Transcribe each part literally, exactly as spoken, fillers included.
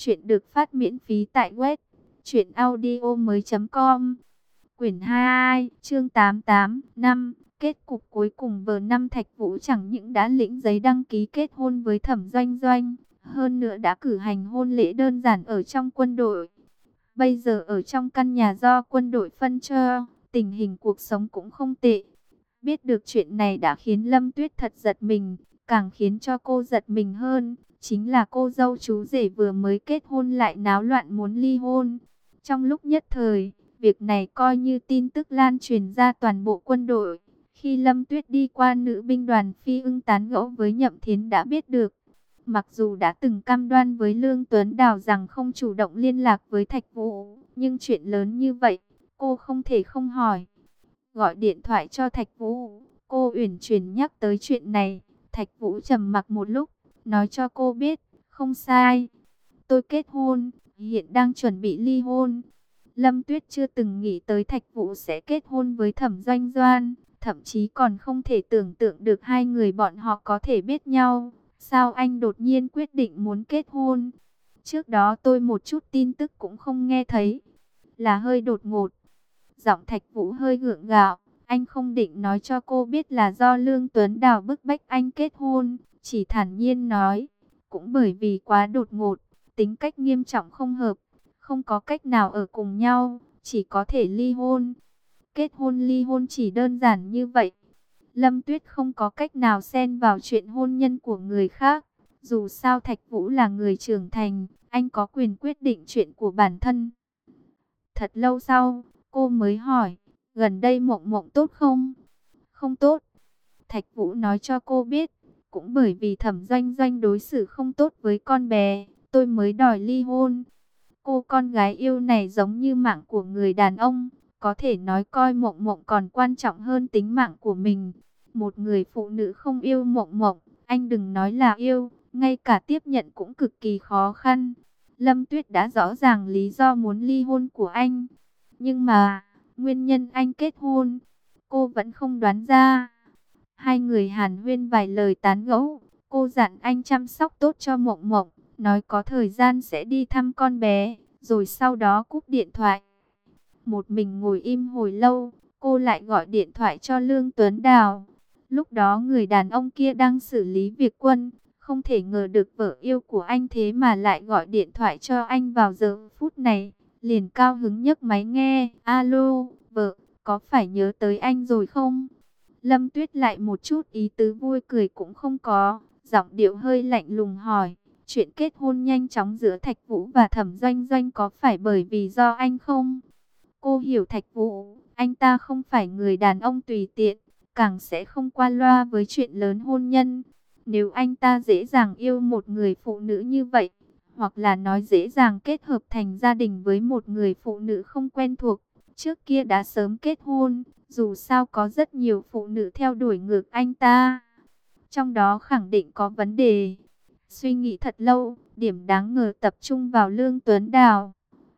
Chuyện được phát miễn phí tại web truyện audio mới com. Quyển hai, chương tám mươi tám, năm. Kết cục cuối cùng vờ năm Thạch Vũ chẳng những đã lĩnh giấy đăng ký kết hôn với Thẩm Doanh Doanh, hơn nữa đã cử hành hôn lễ đơn giản ở trong quân đội. Bây giờ ở trong căn nhà do quân đội phân cho, tình hình cuộc sống cũng không tệ. Biết được chuyện này đã khiến Lâm Tuyết thật giật mình, càng khiến cho cô giật mình hơn, chính là cô dâu chú rể vừa mới kết hôn lại náo loạn muốn ly hôn. Trong lúc nhất thời, việc này coi như tin tức lan truyền ra toàn bộ quân đội. Khi Lâm Tuyết đi qua nữ binh đoàn Phi Ưng tán gẫu với Nhậm Thiến đã biết được. Mặc dù đã từng cam đoan với Lương Tuấn Đào rằng không chủ động liên lạc với Thạch Vũ, nhưng chuyện lớn như vậy, cô không thể không hỏi. Gọi điện thoại cho Thạch Vũ, cô uyển chuyển nhắc tới chuyện này. Thạch Vũ trầm mặc một lúc, nói cho cô biết, không sai. Tôi kết hôn, hiện đang chuẩn bị ly hôn. Lâm Tuyết chưa từng nghĩ tới Thạch Vũ sẽ kết hôn với Thẩm Doanh Doanh, thậm chí còn không thể tưởng tượng được hai người bọn họ có thể biết nhau. Sao anh đột nhiên quyết định muốn kết hôn? Trước đó tôi một chút tin tức cũng không nghe thấy, là hơi đột ngột. Giọng Thạch Vũ hơi gượng gạo, anh không định nói cho cô biết là do Lương Tuấn Đào bức bách anh kết hôn, chỉ thản nhiên nói, cũng bởi vì quá đột ngột, tính cách nghiêm trọng không hợp, không có cách nào ở cùng nhau, chỉ có thể ly hôn. Kết hôn ly hôn chỉ đơn giản như vậy. Lâm Tuyết không có cách nào xen vào chuyện hôn nhân của người khác. Dù sao Thạch Vũ là người trưởng thành, anh có quyền quyết định chuyện của bản thân. Thật lâu sau, cô mới hỏi, gần đây Mộng Mộng tốt không? Không tốt. Thạch Vũ nói cho cô biết, cũng bởi vì Thẩm Doanh Doanh đối xử không tốt với con bé, tôi mới đòi ly hôn. Cô con gái yêu này giống như mạng của người đàn ông, có thể nói coi Mộng Mộng còn quan trọng hơn tính mạng của mình. Một người phụ nữ không yêu Mộng Mộng, anh đừng nói là yêu, ngay cả tiếp nhận cũng cực kỳ khó khăn. Lâm Tuyết đã rõ ràng lý do muốn ly hôn của anh, nhưng mà nguyên nhân anh kết hôn, cô vẫn không đoán ra. Hai người hàn huyên vài lời tán gẫu, cô dặn anh chăm sóc tốt cho Mộng Mộng, nói có thời gian sẽ đi thăm con bé, rồi sau đó cúp điện thoại. Một mình ngồi im hồi lâu, cô lại gọi điện thoại cho Lương Tuấn Đào. Lúc đó người đàn ông kia đang xử lý việc quân, không thể ngờ được vợ yêu của anh thế mà lại gọi điện thoại cho anh vào giờ phút này. Liền cao hứng nhấc máy nghe, alo, vợ, có phải nhớ tới anh rồi không? Lâm Tuyết lại một chút ý tứ vui cười cũng không có, giọng điệu hơi lạnh lùng hỏi, chuyện kết hôn nhanh chóng giữa Thạch Vũ và Thẩm Doanh Doanh có phải bởi vì do anh không? Cô hiểu Thạch Vũ, anh ta không phải người đàn ông tùy tiện, càng sẽ không qua loa với chuyện lớn hôn nhân. Nếu anh ta dễ dàng yêu một người phụ nữ như vậy, hoặc là nói dễ dàng kết hợp thành gia đình với một người phụ nữ không quen thuộc, trước kia đã sớm kết hôn. Dù sao có rất nhiều phụ nữ theo đuổi ngược anh ta, trong đó khẳng định có vấn đề. Suy nghĩ thật lâu, điểm đáng ngờ tập trung vào Lương Tuấn Đào.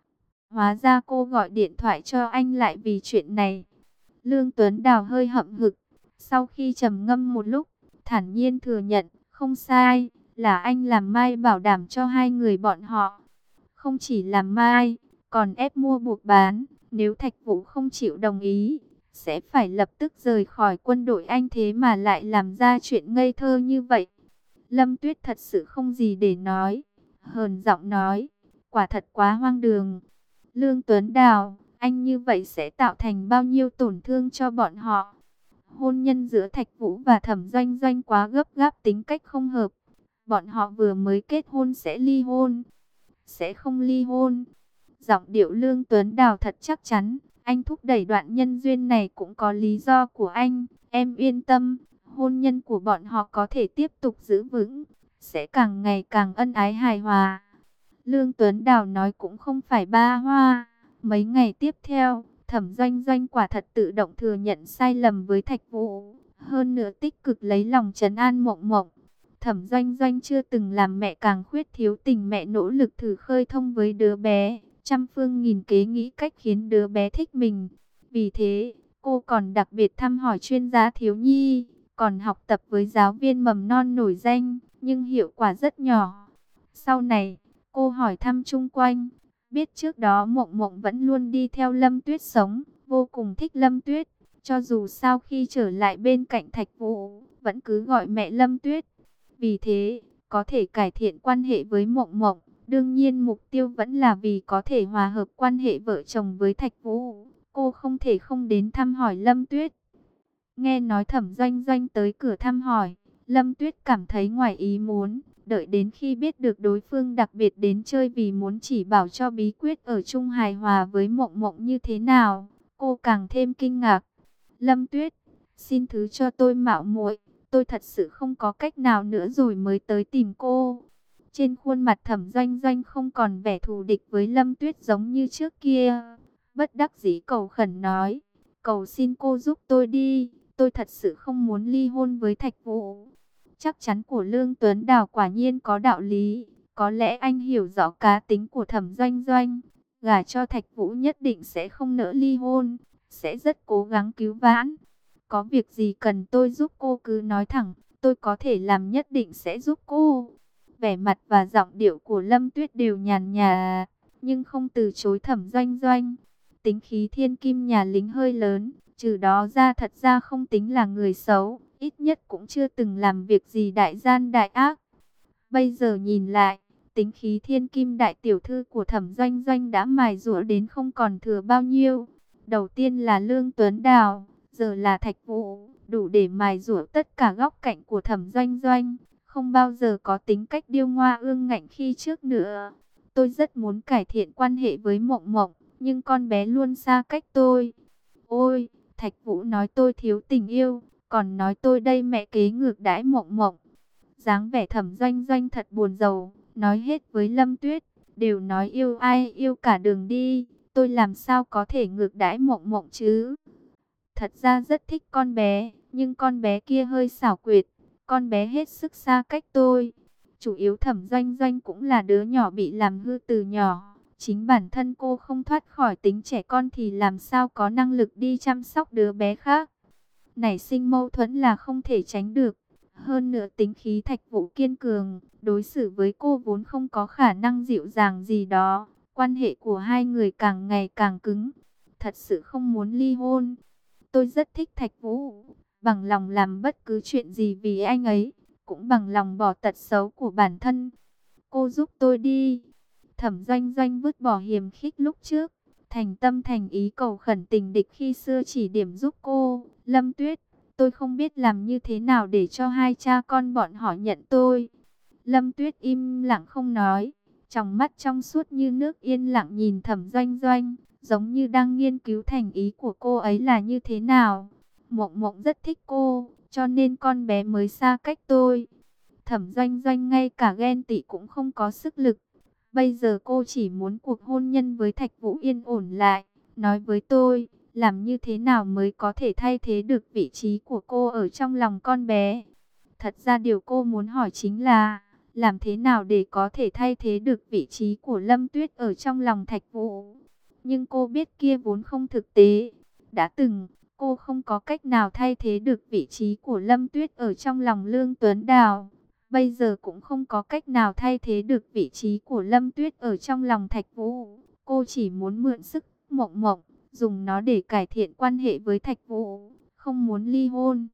Hóa ra cô gọi điện thoại cho anh lại vì chuyện này. Lương Tuấn Đào hơi hậm hực, sau khi trầm ngâm một lúc, thản nhiên thừa nhận, không sai, là anh làm mai bảo đảm cho hai người bọn họ. Không chỉ làm mai, còn ép mua buộc bán, nếu Thạch Vũ không chịu đồng ý, sẽ phải lập tức rời khỏi quân đội. Anh thế mà lại làm ra chuyện ngây thơ như vậy. Lâm Tuyết thật sự không gì để nói, hờn giọng nói, quả thật quá hoang đường. Lương Tuấn Đào, anh như vậy sẽ tạo thành bao nhiêu tổn thương cho bọn họ? Hôn nhân giữa Thạch Vũ và Thẩm Doanh Doanh quá gấp gáp, tính cách không hợp. Bọn họ vừa mới kết hôn sẽ ly hôn, sẽ không ly hôn. Giọng điệu Lương Tuấn Đào thật chắc chắn. Anh thúc đẩy đoạn nhân duyên này cũng có lý do của anh. Em yên tâm, hôn nhân của bọn họ có thể tiếp tục giữ vững, sẽ càng ngày càng ân ái hài hòa. Lương Tuấn Đào nói cũng không phải ba hoa. Mấy ngày tiếp theo, Thẩm Doanh Doanh quả thật tự động thừa nhận sai lầm với Thạch Vũ, hơn nữa tích cực lấy lòng trấn an Mộng Mộng. Thẩm Doanh Doanh chưa từng làm mẹ, càng khuyết thiếu tình mẹ, nỗ lực thử khơi thông với đứa bé, trăm phương nghìn kế nghĩ cách khiến đứa bé thích mình. Vì thế, cô còn đặc biệt thăm hỏi chuyên gia thiếu nhi, còn học tập với giáo viên mầm non nổi danh, nhưng hiệu quả rất nhỏ. Sau này, Cô hỏi thăm chung quanh, biết trước đó Mộng Mộng vẫn luôn đi theo Lâm Tuyết sống, vô cùng thích Lâm Tuyết. Cho dù sau khi trở lại bên cạnh Thạch Vũ, vẫn cứ gọi mẹ Lâm Tuyết. Vì thế, có thể cải thiện quan hệ với Mộng Mộng. Đương nhiên mục tiêu vẫn là vì có thể hòa hợp quan hệ vợ chồng với Thạch Vũ. Cô không thể không đến thăm hỏi Lâm Tuyết. Nghe nói Thẩm Doanh Doanh tới cửa thăm hỏi, Lâm Tuyết cảm thấy ngoài ý muốn. Đợi đến khi biết được đối phương đặc biệt đến chơi vì muốn chỉ bảo cho bí quyết ở chung hài hòa với Mộng Mộng như thế nào, cô càng thêm kinh ngạc. Lâm Tuyết, xin thứ cho tôi mạo muội, tôi thật sự không có cách nào nữa rồi mới tới tìm cô. Trên khuôn mặt Thẩm Doanh Doanh không còn vẻ thù địch với Lâm Tuyết giống như trước kia. Bất đắc dĩ cầu khẩn nói, cầu xin cô giúp tôi đi, tôi thật sự không muốn ly hôn với Thạch Vũ. Chắc chắn của Lương Tuấn Đào quả nhiên có đạo lý, có lẽ anh hiểu rõ cá tính của Thẩm Doanh Doanh, gả cho Thạch Vũ nhất định sẽ không nỡ ly hôn, sẽ rất cố gắng cứu vãn. Có việc gì cần tôi giúp cô cứ nói thẳng, tôi có thể làm, nhất định sẽ giúp cô. Vẻ mặt và giọng điệu của Lâm Tuyết đều nhàn nhạt, nhưng không từ chối Thẩm Doanh Doanh. Tính khí thiên kim nhà lính hơi lớn, trừ đó ra thật ra không tính là người xấu, ít nhất cũng chưa từng làm việc gì đại gian đại ác. Bây giờ nhìn lại, tính khí thiên kim đại tiểu thư của Thẩm Doanh Doanh đã mài rũa đến không còn thừa bao nhiêu. Đầu tiên là Lương Tuấn Đào, giờ là Thạch Vũ, đủ để mài rũa tất cả góc cạnh của Thẩm Doanh Doanh, không bao giờ có tính cách điêu ngoa ương ngạnh khi trước nữa. Tôi rất muốn cải thiện quan hệ với Mộng Mộng, nhưng con bé luôn xa cách tôi. Ôi, Thạch Vũ nói tôi thiếu tình yêu, còn nói tôi đây mẹ kế ngược đãi Mộng Mộng. Dáng vẻ Thẩm Doanh Doanh thật buồn rầu, nói hết với Lâm Tuyết, đều nói yêu ai yêu cả đường đi, tôi làm sao có thể ngược đãi Mộng Mộng chứ? Thật ra rất thích con bé, nhưng con bé kia hơi xảo quyệt, con bé hết sức xa cách tôi. Chủ yếu Thẩm Doanh Doanh cũng là đứa nhỏ bị làm hư từ nhỏ, chính bản thân cô không thoát khỏi tính trẻ con thì làm sao có năng lực đi chăm sóc đứa bé khác. Nảy sinh mâu thuẫn là không thể tránh được. Hơn nữa tính khí Thạch Vũ kiên cường, đối xử với cô vốn không có khả năng dịu dàng gì đó. Quan hệ của hai người càng ngày càng cứng. Thật sự không muốn ly hôn. Tôi rất thích Thạch Vũ, bằng lòng làm bất cứ chuyện gì vì anh ấy, cũng bằng lòng bỏ tật xấu của bản thân. Cô giúp tôi đi. Thẩm Doanh Doanh vứt bỏ hiềm khích lúc trước, thành tâm thành ý cầu khẩn tình địch khi xưa chỉ điểm giúp cô. Lâm Tuyết, tôi không biết làm như thế nào để cho hai cha con bọn họ nhận tôi. Lâm Tuyết im lặng không nói, trong mắt trong suốt như nước yên lặng nhìn Thẩm Doanh Doanh, giống như đang nghiên cứu thành ý của cô ấy là như thế nào. Mộng Mộng rất thích cô, cho nên con bé mới xa cách tôi. Thẩm Doanh Doanh ngay cả ghen tị cũng không có sức lực. Bây giờ cô chỉ muốn cuộc hôn nhân với Thạch Vũ yên ổn lại. Nói với tôi, làm như thế nào mới có thể thay thế được vị trí của cô ở trong lòng con bé. Thật ra điều cô muốn hỏi chính là, làm thế nào để có thể thay thế được vị trí của Lâm Tuyết ở trong lòng Thạch Vũ. Nhưng cô biết kia vốn không thực tế. Đã từng, cô không có cách nào thay thế được vị trí của Lâm Tuyết ở trong lòng Lương Tuấn Đào. Bây giờ cũng không có cách nào thay thế được vị trí của Lâm Tuyết ở trong lòng Thạch Vũ. Cô chỉ muốn mượn sức Mộng Mộng, dùng nó để cải thiện quan hệ với Thạch Vũ, không muốn ly hôn.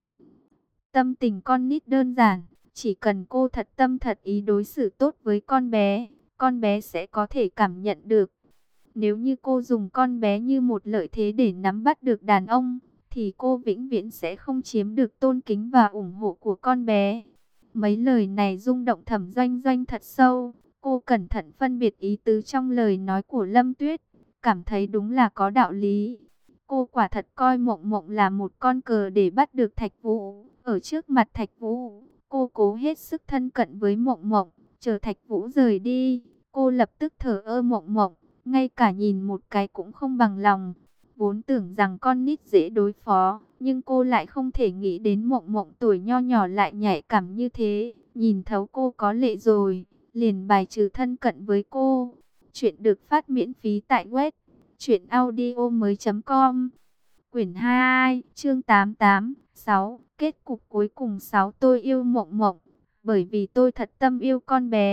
Tâm tình con nít đơn giản, chỉ cần cô thật tâm thật ý đối xử tốt với con bé, con bé sẽ có thể cảm nhận được. Nếu như cô dùng con bé như một lợi thế để nắm bắt được đàn ông, thì cô vĩnh viễn sẽ không chiếm được tôn kính và ủng hộ của con bé. Mấy lời này rung động Thẩm Doanh Doanh thật sâu. Cô cẩn thận phân biệt ý tứ trong lời nói của Lâm Tuyết, cảm thấy đúng là có đạo lý. Cô quả thật coi Mộng Mộng là một con cờ để bắt được Thạch Vũ. Ở trước mặt Thạch Vũ, cô cố hết sức thân cận với Mộng Mộng. Chờ Thạch Vũ rời đi, cô lập tức thờ ơ Mộng Mộng, ngay cả nhìn một cái cũng không bằng lòng. Vốn tưởng rằng con nít dễ đối phó, nhưng cô lại không thể nghĩ đến Mộng Mộng tuổi nho nhỏ lại nhạy cảm như thế. Nhìn thấu cô có lệ rồi, liền bài trừ thân cận với cô. Chuyện được phát miễn phí tại web truyện audio mới chấm com. Quyển hai, chương tám tám, sáu. Kết cục cuối cùng sáu. Tôi yêu Mộng Mộng bởi vì tôi thật tâm yêu con bé,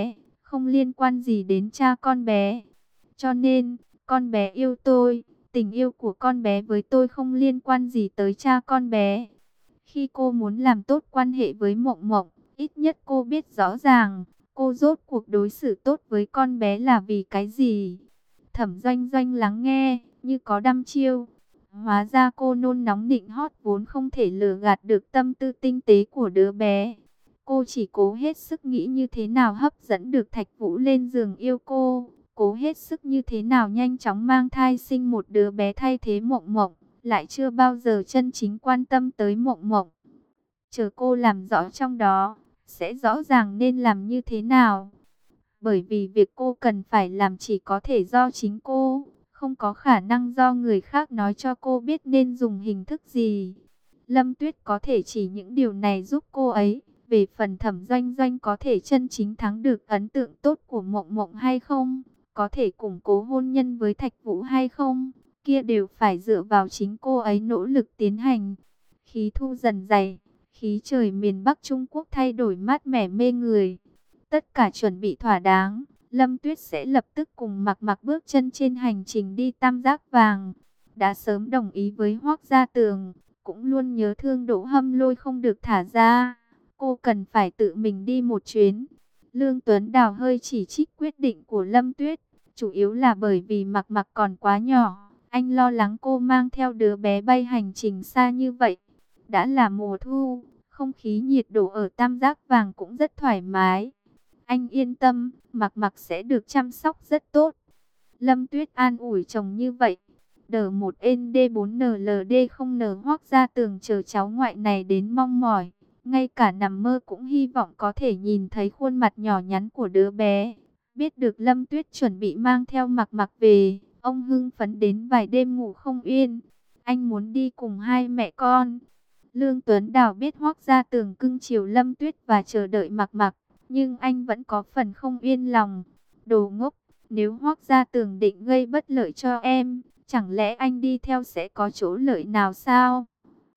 không liên quan gì đến cha con bé. Cho nên, con bé yêu tôi, tình yêu của con bé với tôi không liên quan gì tới cha con bé. Khi cô muốn làm tốt quan hệ với Mộng Mộng, ít nhất cô biết rõ ràng, cô rốt cuộc đối xử tốt với con bé là vì cái gì. Thẩm Doanh Doanh lắng nghe, như có đăm chiêu. Hóa ra cô nôn nóng nịnh hót vốn không thể lừa gạt được tâm tư tinh tế của đứa bé. Cô chỉ cố hết sức nghĩ như thế nào hấp dẫn được Thạch Vũ lên giường yêu cô. Cố hết sức như thế nào nhanh chóng mang thai sinh một đứa bé thay thế Mộng Mộng. Lại chưa bao giờ chân chính quan tâm tới Mộng Mộng. Chờ cô làm rõ trong đó, sẽ rõ ràng nên làm như thế nào. Bởi vì việc cô cần phải làm chỉ có thể do chính cô, không có khả năng do người khác nói cho cô biết nên dùng hình thức gì. Lâm Tuyết có thể chỉ những điều này giúp cô ấy. Về phần Thẩm Doanh Doanh có thể chân chính thắng được ấn tượng tốt của Mộng Mộng hay không, có thể củng cố hôn nhân với Thạch Vũ hay không, kia đều phải dựa vào chính cô ấy nỗ lực tiến hành. Khí thu dần dày, khí trời miền Bắc Trung Quốc thay đổi mát mẻ mê người. Tất cả chuẩn bị thỏa đáng, Lâm Tuyết sẽ lập tức cùng Mạc Mạc bước chân trên hành trình đi Tam Giác Vàng. Đã sớm đồng ý với Hoắc Gia Tường, cũng luôn nhớ thương Đỗ Hâm Lôi không được thả ra. Cô cần phải tự mình đi một chuyến. Lương Tuấn Đào hơi chỉ trích quyết định của Lâm Tuyết, chủ yếu là bởi vì Mạc Mạc còn quá nhỏ. Anh lo lắng cô mang theo đứa bé bay hành trình xa như vậy. Đã là mùa thu, không khí nhiệt độ ở Tam Giác Vàng cũng rất thoải mái. Anh yên tâm, Mạc Mạc sẽ được chăm sóc rất tốt. Lâm Tuyết an ủi chồng như vậy. đờ một N D bốn N L D không N Hoắc Gia Tường chờ cháu ngoại này đến mong mỏi. Ngay cả nằm mơ cũng hy vọng có thể nhìn thấy khuôn mặt nhỏ nhắn của đứa bé. Biết được Lâm Tuyết chuẩn bị mang theo Mạc Mạc về, ông hưng phấn đến vài đêm ngủ không yên. Anh muốn đi cùng hai mẹ con. Lương Tuấn Đào biết Hoắc Gia Tường cưng chiều Lâm Tuyết và chờ đợi Mạc Mạc, nhưng anh vẫn có phần không yên lòng. Đồ ngốc, nếu Hoắc Gia Tường định gây bất lợi cho em, chẳng lẽ anh đi theo sẽ có chỗ lợi nào sao?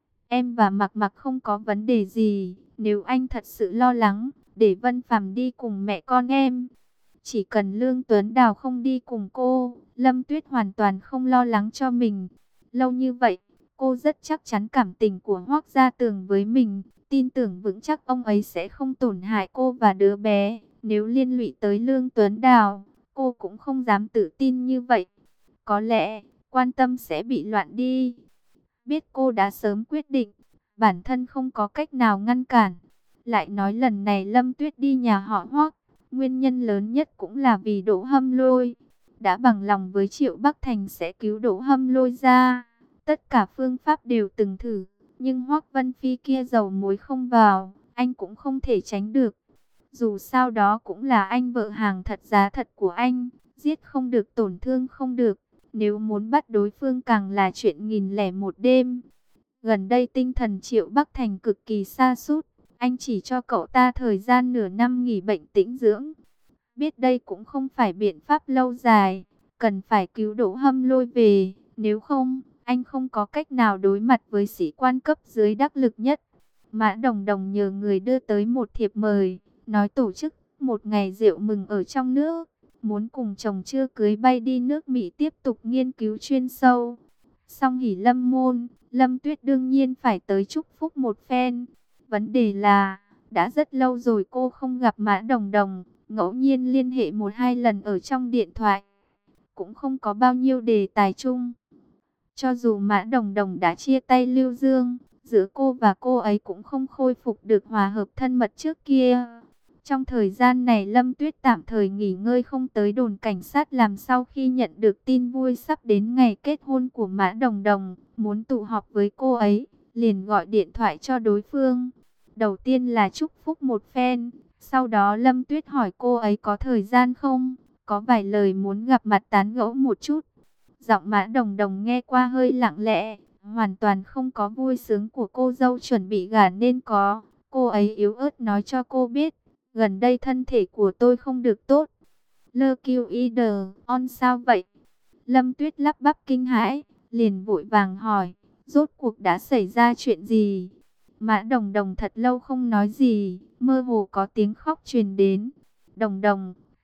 Em và Mạc Mạc không có vấn đề gì, nếu anh thật sự lo lắng, để Vân Phàm đi cùng mẹ con em. Chỉ cần Lương Tuấn Đào không đi cùng cô, Lâm Tuyết hoàn toàn không lo lắng cho mình. Lâu như vậy, cô rất chắc chắn cảm tình của Hoắc Gia Tường với mình, tin tưởng vững chắc ông ấy sẽ không tổn hại cô và đứa bé. Nếu liên lụy tới Lương Tuấn Đào, cô cũng không dám tự tin như vậy. Có lẽ, quan tâm sẽ bị loạn đi. Biết cô đã sớm quyết định, bản thân không có cách nào ngăn cản. Lại nói lần này Lâm Tuyết đi nhà họ Hoắc, nguyên nhân lớn nhất cũng là vì Đỗ Hâm Lôi. Đã bằng lòng với Triệu Bắc Thành sẽ cứu Đỗ Hâm Lôi ra. Tất cả phương pháp đều từng thử, nhưng Hoắc Vân Phi kia dầu muối không vào, anh cũng không thể tránh được. Dù sao đó cũng là anh vợ hàng thật giá thật của anh, giết không được tổn thương không được. Nếu muốn bắt đối phương càng là chuyện nghìn lẻ một đêm. Gần đây tinh thần Triệu Bắc Thành cực kỳ sa sút, anh chỉ cho cậu ta thời gian nửa năm nghỉ bệnh tĩnh dưỡng. Biết đây cũng không phải biện pháp lâu dài, cần phải cứu Đỗ Hâm Lôi về, nếu không, anh không có cách nào đối mặt với sĩ quan cấp dưới đắc lực nhất. Mã Đồng Đồng nhờ người đưa tới một thiệp mời, nói tổ chức một ngày rượu mừng ở trong nước. Muốn cùng chồng chưa cưới bay đi nước Mỹ tiếp tục nghiên cứu chuyên sâu. Song hỷ lâm môn, Lâm Tuyết đương nhiên phải tới chúc phúc một phen. Vấn đề là, đã rất lâu rồi cô không gặp Mã Đồng Đồng, ngẫu nhiên liên hệ một hai lần ở trong điện thoại. Cũng không có bao nhiêu đề tài chung. Cho dù Mã Đồng Đồng đã chia tay Lưu Dương, giữa cô và cô ấy cũng không khôi phục được hòa hợp thân mật trước kia. Trong thời gian này Lâm Tuyết tạm thời nghỉ ngơi không tới đồn cảnh sát làm sau khi nhận được tin vui sắp đến ngày kết hôn của Mã Đồng Đồng, muốn tụ họp với cô ấy, liền gọi điện thoại cho đối phương. Đầu tiên là chúc phúc một phen, sau đó Lâm Tuyết hỏi cô ấy có thời gian không, có vài lời muốn gặp mặt tán gẫu một chút. Giọng Mã Đồng Đồng nghe qua hơi lặng lẽ, hoàn toàn không có vui sướng của cô dâu chuẩn bị gả nên có. Cô ấy yếu ớt nói cho cô biết, gần đây thân thể của tôi không được tốt. Lơ kiêu y đờ, on sao vậy? Lâm Tuyết lắp bắp kinh hãi, liền vội vàng hỏi, rốt cuộc đã xảy ra chuyện gì? Mã Đồng Đồng thật lâu không nói gì, mơ hồ có tiếng khóc truyền đến. Đồng Đồng,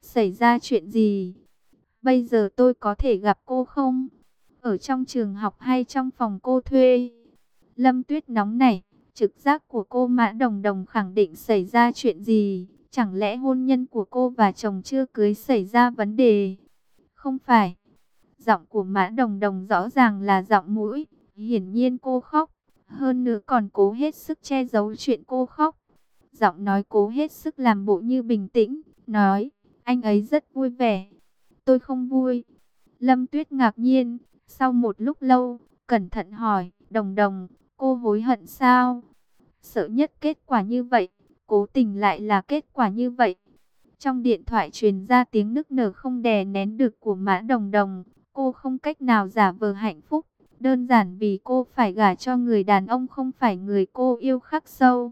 Xảy ra chuyện gì? Bây giờ tôi có thể gặp cô không? Ở trong trường học hay trong phòng cô thuê? Lâm Tuyết nóng nảy, trực giác của cô Mã Đồng Đồng khẳng định xảy ra chuyện gì? Chẳng lẽ hôn nhân của cô và chồng chưa cưới xảy ra vấn đề? Không phải. Giọng của Mã Đồng Đồng rõ ràng là giọng mũi. Hiển nhiên cô khóc. Hơn nữa còn cố hết sức che giấu chuyện cô khóc. Giọng nói cố hết sức làm bộ như bình tĩnh. Nói, anh ấy rất vui vẻ. Tôi không vui. Lâm Tuyết ngạc nhiên. Sau một lúc lâu, cẩn thận hỏi, Đồng Đồng, cô hối hận sao? Sợ nhất kết quả như vậy. Cố tình lại là kết quả như vậy. Trong điện thoại truyền ra tiếng nức nở không đè nén được của Mã Đồng Đồng. Cô không cách nào giả vờ hạnh phúc. Đơn giản vì cô phải gả cho người đàn ông không phải người cô yêu khắc sâu.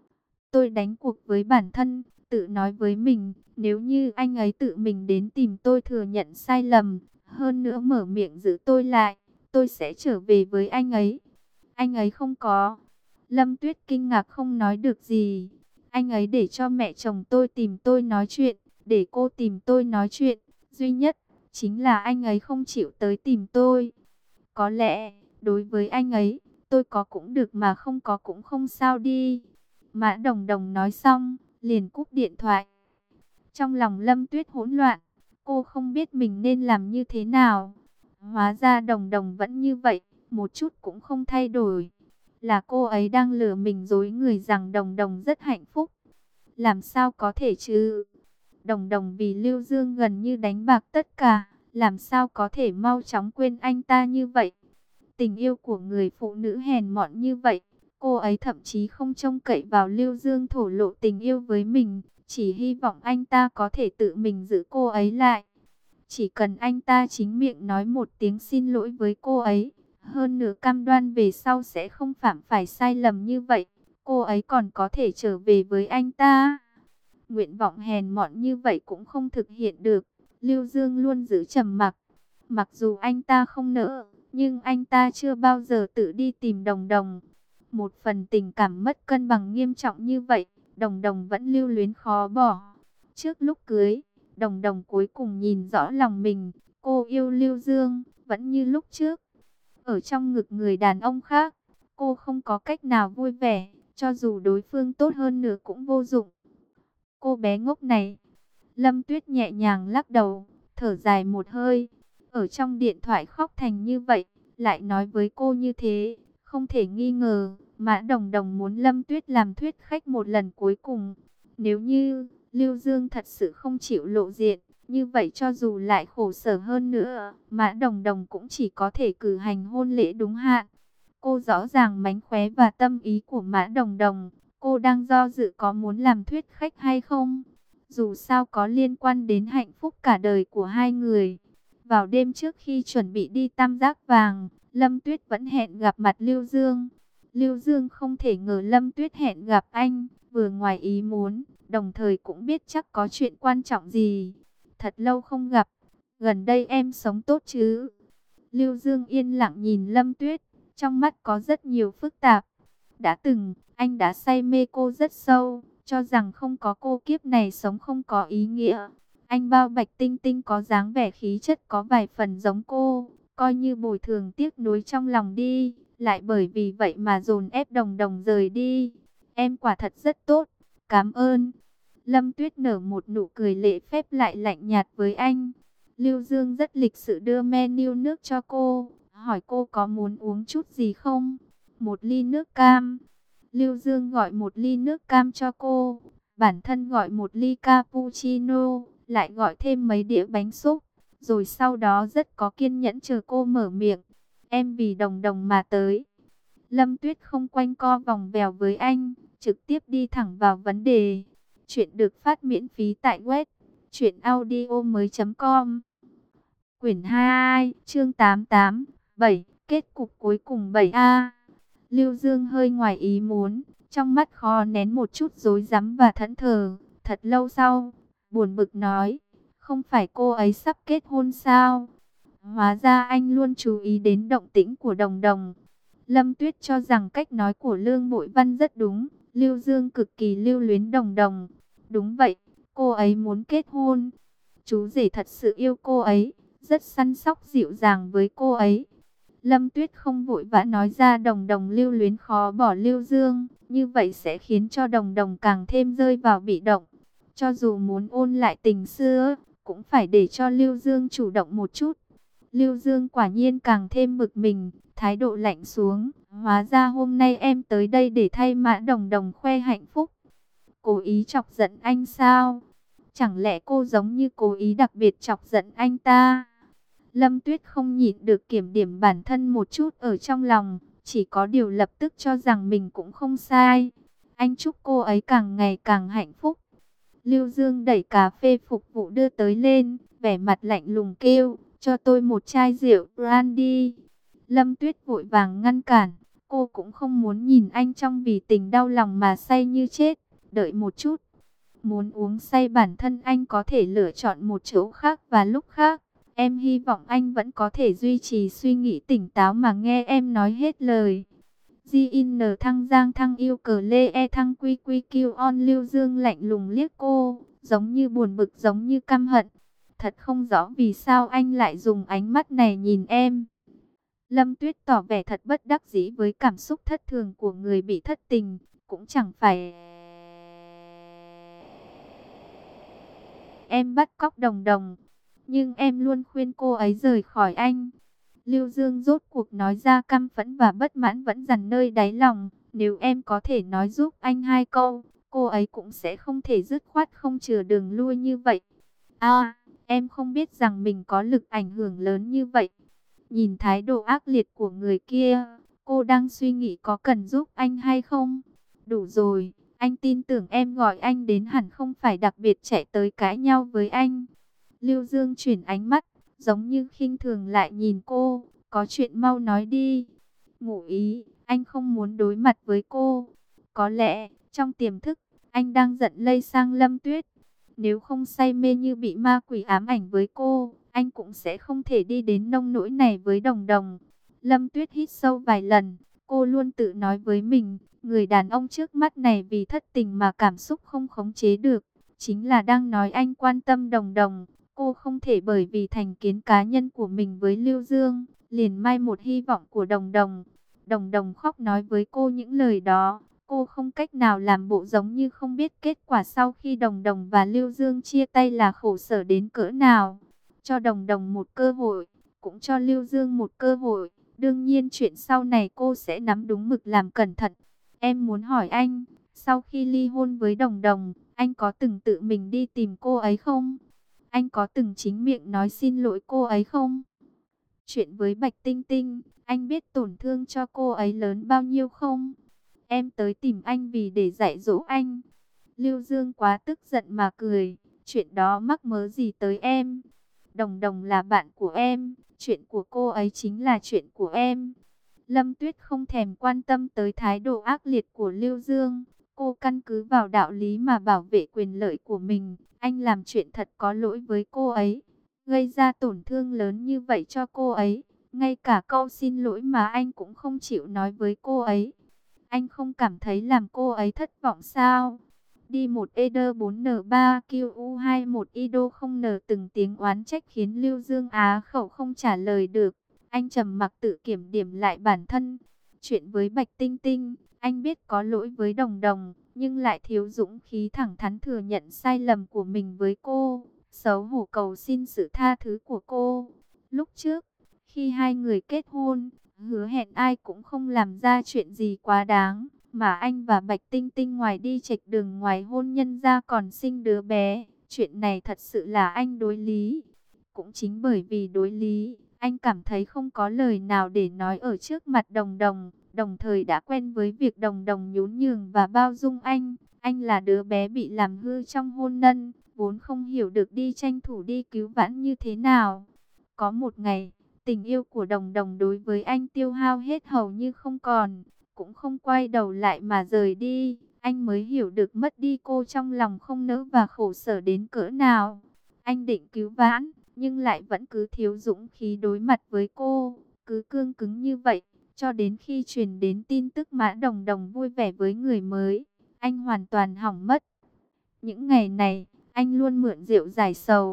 Tôi đánh cuộc với bản thân, tự nói với mình, nếu như anh ấy tự mình đến tìm tôi thừa nhận sai lầm, hơn nữa mở miệng giữ tôi lại, tôi sẽ trở về với anh ấy. Anh ấy không có. Lâm Tuyết kinh ngạc không nói được gì. Anh ấy để cho mẹ chồng tôi tìm tôi nói chuyện, để cô tìm tôi nói chuyện. Duy nhất, chính là anh ấy không chịu tới tìm tôi. Có lẽ, đối với anh ấy, tôi có cũng được mà không có cũng không sao đi. Mã Đồng Đồng nói xong, liền cúp điện thoại. Trong lòng Lâm Tuyết hỗn loạn, cô không biết mình nên làm như thế nào. Hóa ra Đồng Đồng vẫn như vậy, một chút cũng không thay đổi. Là cô ấy đang lừa mình dối người rằng Đồng Đồng rất hạnh phúc. Làm sao có thể chứ? Đồng Đồng vì Lưu Dương gần như đánh bạc tất cả, làm sao có thể mau chóng quên anh ta như vậy? Tình yêu của người phụ nữ hèn mọn như vậy, cô ấy thậm chí không trông cậy vào Lưu Dương thổ lộ tình yêu với mình, chỉ hy vọng anh ta có thể tự mình giữ cô ấy lại. Chỉ cần anh ta chính miệng nói một tiếng xin lỗi với cô ấy, hơn nữa cam đoan về sau sẽ không phạm phải sai lầm như vậy, cô ấy còn có thể trở về với anh ta. Nguyện vọng hèn mọn như vậy cũng không thực hiện được. Lưu Dương luôn giữ trầm mặc. Mặc dù anh ta không nỡ, nhưng anh ta chưa bao giờ tự đi tìm Đồng Đồng. Một phần tình cảm mất cân bằng nghiêm trọng như vậy, Đồng Đồng vẫn lưu luyến khó bỏ. Trước lúc cưới, Đồng Đồng cuối cùng nhìn rõ lòng mình. Cô yêu Lưu Dương, vẫn như lúc trước. Ở trong ngực người đàn ông khác, cô không có cách nào vui vẻ. Cho dù đối phương tốt hơn nữa cũng vô dụng. Cô bé ngốc này. Lâm Tuyết nhẹ nhàng lắc đầu, thở dài một hơi. Ở trong điện thoại khóc thành như vậy, lại nói với cô như thế. Không thể nghi ngờ, Mã Đồng Đồng muốn Lâm Tuyết làm thuyết khách một lần cuối cùng. Nếu như Lưu Dương thật sự không chịu lộ diện, như vậy cho dù lại khổ sở hơn nữa, Mã Đồng Đồng cũng chỉ có thể cử hành hôn lễ đúng hạn. Cô rõ ràng mánh khóe và tâm ý của Mã Đồng Đồng. Cô đang do dự có muốn làm thuyết khách hay không. Dù sao có liên quan đến hạnh phúc cả đời của hai người. Vào đêm trước khi chuẩn bị đi Tam Giác Vàng, Lâm Tuyết vẫn hẹn gặp mặt Lưu Dương. Lưu Dương không thể ngờ Lâm Tuyết hẹn gặp anh, vừa ngoài ý muốn, đồng thời cũng biết chắc có chuyện quan trọng gì. Thật lâu không gặp, gần đây em sống tốt chứ? Lưu Dương yên lặng nhìn Lâm Tuyết, trong mắt có rất nhiều phức tạp. Đã từng, anh đã say mê cô rất sâu, cho rằng không có cô kiếp này sống không có ý nghĩa. Anh bao Bạch Tinh Tinh có dáng vẻ khí chất có vài phần giống cô, coi như bồi thường tiếc nuối trong lòng đi, lại bởi vì vậy mà dồn ép Đồng Đồng rời đi. Em quả thật rất tốt, cảm ơn. Lâm Tuyết nở một nụ cười lễ phép lại lạnh nhạt với anh. Lưu Dương rất lịch sự đưa menu nước cho cô, hỏi cô có muốn uống chút gì không? Một ly nước cam. Lưu Dương gọi một ly nước cam cho cô, bản thân gọi một ly cappuccino, lại gọi thêm mấy đĩa bánh xúc, rồi sau đó rất có kiên nhẫn chờ cô mở miệng. Em vì Đồng Đồng mà tới. Lâm Tuyết không quanh co vòng vèo với anh, trực tiếp đi thẳng vào vấn đề. Chuyện được phát miễn phí tại web truyện audio mới chấm com. Quyển hai, chương tám mươi tám, bảy, kết cục cuối cùng bảy A. Lưu Dương hơi ngoài ý muốn, trong mắt khó nén một chút rối rắm và thẫn thờ. Thật lâu sau, buồn bực nói, không phải cô ấy sắp kết hôn sao? Hóa ra anh luôn chú ý đến động tĩnh của Đồng Đồng. Lâm Tuyết cho rằng cách nói của Lương Bội Văn rất đúng, Lưu Dương cực kỳ lưu luyến Đồng Đồng. Đúng vậy, cô ấy muốn kết hôn. chú rể thật sự yêu cô ấy, rất săn sóc dịu dàng với cô ấy. Lâm Tuyết không vội vã nói ra Đồng Đồng lưu luyến khó bỏ Lưu Dương, như vậy sẽ khiến cho Đồng Đồng càng thêm rơi vào bị động. Cho dù muốn ôn lại tình xưa, cũng phải để cho Lưu Dương chủ động một chút. Lưu Dương quả nhiên càng thêm bực mình, thái độ lạnh xuống. Hóa ra hôm nay em tới đây để thay Mã Đồng Đồng khoe hạnh phúc. Cố ý chọc giận anh sao? Chẳng lẽ cô giống như cố ý đặc biệt chọc giận anh ta? Lâm Tuyết không nhịn được kiểm điểm bản thân một chút ở trong lòng, chỉ có điều lập tức cho rằng mình cũng không sai. Anh chúc cô ấy càng ngày càng hạnh phúc. Lưu Dương đẩy cà phê phục vụ đưa tới lên, vẻ mặt lạnh lùng kêu, cho tôi một chai rượu brandy. Lâm Tuyết vội vàng ngăn cản, cô cũng không muốn nhìn anh trong vì tình đau lòng mà say như chết, đợi một chút. Muốn uống say bản thân anh có thể lựa chọn một chỗ khác và lúc khác. Em hy vọng anh vẫn có thể duy trì suy nghĩ tỉnh táo mà nghe em nói hết lời. gi en thăng giang thăng yêu cờ lê e thăng quy quy kiêu on. Lưu Dương lạnh lùng liếc cô, giống như buồn bực giống như căm hận. Thật không rõ vì sao anh lại dùng ánh mắt này nhìn em. Lâm Tuyết tỏ vẻ thật bất đắc dĩ với cảm xúc thất thường của người bị thất tình. Cũng chẳng phải em bắt cóc Đồng Đồng, nhưng em luôn khuyên cô ấy rời khỏi anh. Lưu Dương rốt cuộc nói ra căm phẫn và bất mãn vẫn dằn nơi đáy lòng. Nếu em có thể nói giúp anh hai câu, cô ấy cũng sẽ không thể dứt khoát không chừa đường lui như vậy. À, em không biết rằng mình có lực ảnh hưởng lớn như vậy. Nhìn thái độ ác liệt của người kia, cô đang suy nghĩ có cần giúp anh hay không. Đủ rồi, anh tin tưởng em gọi anh đến hẳn không phải đặc biệt chạy tới cãi nhau với anh. Lưu Dương chuyển ánh mắt, giống như khinh thường lại nhìn cô, có chuyện mau nói đi. Ngụ ý, anh không muốn đối mặt với cô. Có lẽ, trong tiềm thức, anh đang giận lây sang Lâm Tuyết. Nếu không say mê như bị ma quỷ ám ảnh với cô, anh cũng sẽ không thể đi đến nông nỗi này với Đồng Đồng. Lâm Tuyết hít sâu vài lần, cô luôn tự nói với mình, người đàn ông trước mắt này vì thất tình mà cảm xúc không khống chế được, chính là đang nói anh quan tâm Đồng Đồng. Cô không thể bởi vì thành kiến cá nhân của mình với Lưu Dương, liền mai một hy vọng của Đồng Đồng. Đồng Đồng khóc nói với cô những lời đó, cô không cách nào làm bộ giống như không biết kết quả sau khi Đồng Đồng và Lưu Dương chia tay là khổ sở đến cỡ nào. Cho Đồng Đồng một cơ hội, cũng cho Lưu Dương một cơ hội. Đương nhiên chuyện sau này cô sẽ nắm đúng mực làm cẩn thận. Em muốn hỏi anh, sau khi ly hôn với Đồng Đồng, anh có từng tự mình đi tìm cô ấy không? Anh có từng chính miệng nói xin lỗi cô ấy không? Chuyện với Bạch Tinh Tinh, anh biết tổn thương cho cô ấy lớn bao nhiêu không? Em tới tìm anh vì để dạy dỗ anh. Lưu Dương quá tức giận mà cười. Chuyện đó mắc mớ gì tới em? Đồng Đồng là bạn của em. Chuyện của cô ấy chính là chuyện của em. Lâm Tuyết không thèm quan tâm tới thái độ ác liệt của Lưu Dương. Cô căn cứ vào đạo lý mà bảo vệ quyền lợi của mình. Anh làm chuyện thật có lỗi với cô ấy, gây ra tổn thương lớn như vậy cho cô ấy. Ngay cả câu xin lỗi mà anh cũng không chịu nói với cô ấy. Anh không cảm thấy làm cô ấy thất vọng sao? Đi một E D bốn N ba Q U hai một I D O không N từng tiếng oán trách khiến Lưu Dương á khẩu không trả lời được. Anh trầm mặc tự kiểm điểm lại bản thân. Chuyện với Bạch Tinh Tinh, anh biết có lỗi với Đồng Đồng, nhưng lại thiếu dũng khí thẳng thắn thừa nhận sai lầm của mình với cô, xấu hổ cầu xin sự tha thứ của cô. Lúc trước, khi hai người kết hôn, hứa hẹn ai cũng không làm ra chuyện gì quá đáng, mà anh và Bạch Tinh Tinh ngoài đi chệch đường ngoài hôn nhân ra còn sinh đứa bé. Chuyện này thật sự là anh đối lý. Cũng chính bởi vì đối lý, anh cảm thấy không có lời nào để nói ở trước mặt Đồng Đồng, đồng thời đã quen với việc Đồng Đồng nhún nhường và bao dung anh. Anh là đứa bé bị làm hư trong hôn nhân, vốn không hiểu được đi tranh thủ đi cứu vãn như thế nào. Có một ngày, tình yêu của Đồng Đồng đối với anh tiêu hao hết hầu như không còn, cũng không quay đầu lại mà rời đi. Anh mới hiểu được mất đi cô trong lòng không nỡ và khổ sở đến cỡ nào. Anh định cứu vãn, nhưng lại vẫn cứ thiếu dũng khí đối mặt với cô, cứ cương cứng như vậy, cho đến khi truyền đến tin tức Mã Đồng Đồng vui vẻ với người mới, anh hoàn toàn hỏng mất. Những ngày này, anh luôn mượn rượu giải sầu,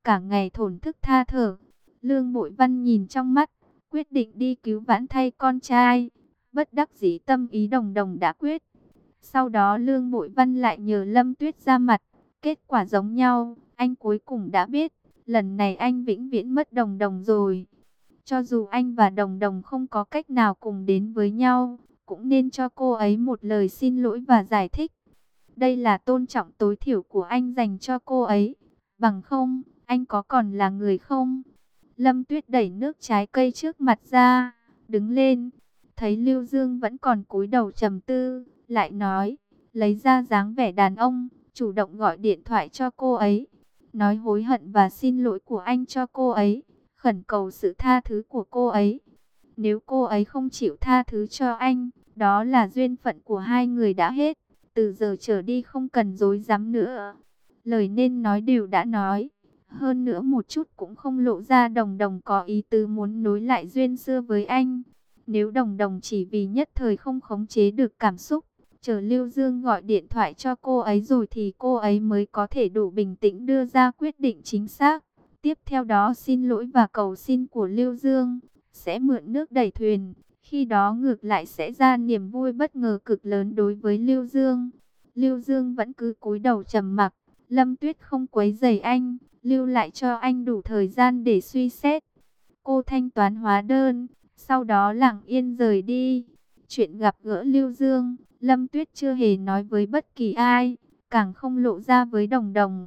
cả ngày thổn thức tha thở. Lương Bội Văn nhìn trong mắt, quyết định đi cứu vãn thay con trai. Bất đắc dĩ tâm ý Đồng Đồng đã quyết. Sau đó Lương Bội Văn lại nhờ Lâm Tuyết ra mặt. Kết quả giống nhau, anh cuối cùng đã biết, lần này anh vĩnh viễn mất Đồng Đồng rồi. Cho dù anh và Đồng Đồng không có cách nào cùng đến với nhau, cũng nên cho cô ấy một lời xin lỗi và giải thích. Đây là tôn trọng tối thiểu của anh dành cho cô ấy. Bằng không, anh có còn là người không? Lâm Tuyết đẩy nước trái cây trước mặt ra, đứng lên. Thấy Lưu Dương vẫn còn cúi đầu trầm tư, lại nói, lấy ra dáng vẻ đàn ông, chủ động gọi điện thoại cho cô ấy. Nói hối hận và xin lỗi của anh cho cô ấy, khẩn cầu sự tha thứ của cô ấy. Nếu cô ấy không chịu tha thứ cho anh, đó là duyên phận của hai người đã hết. Từ giờ trở đi không cần dối dám nữa. Lời nên nói đều đã nói. Hơn nữa một chút cũng không lộ ra Đồng Đồng có ý tứ muốn nối lại duyên xưa với anh. Nếu Đồng Đồng chỉ vì nhất thời không khống chế được cảm xúc, chờ Lưu Dương gọi điện thoại cho cô ấy rồi thì cô ấy mới có thể đủ bình tĩnh đưa ra quyết định chính xác. Tiếp theo đó xin lỗi và cầu xin của Lưu Dương sẽ mượn nước đẩy thuyền. Khi đó ngược lại sẽ ra niềm vui bất ngờ cực lớn đối với Lưu Dương. Lưu Dương vẫn cứ cúi đầu trầm mặc. Lâm Tuyết không quấy rầy anh, lưu lại cho anh đủ thời gian để suy xét. Cô thanh toán hóa đơn, sau đó lặng yên rời đi. Chuyện gặp gỡ Lưu Dương, Lâm Tuyết chưa hề nói với bất kỳ ai, càng không lộ ra với Đồng Đồng.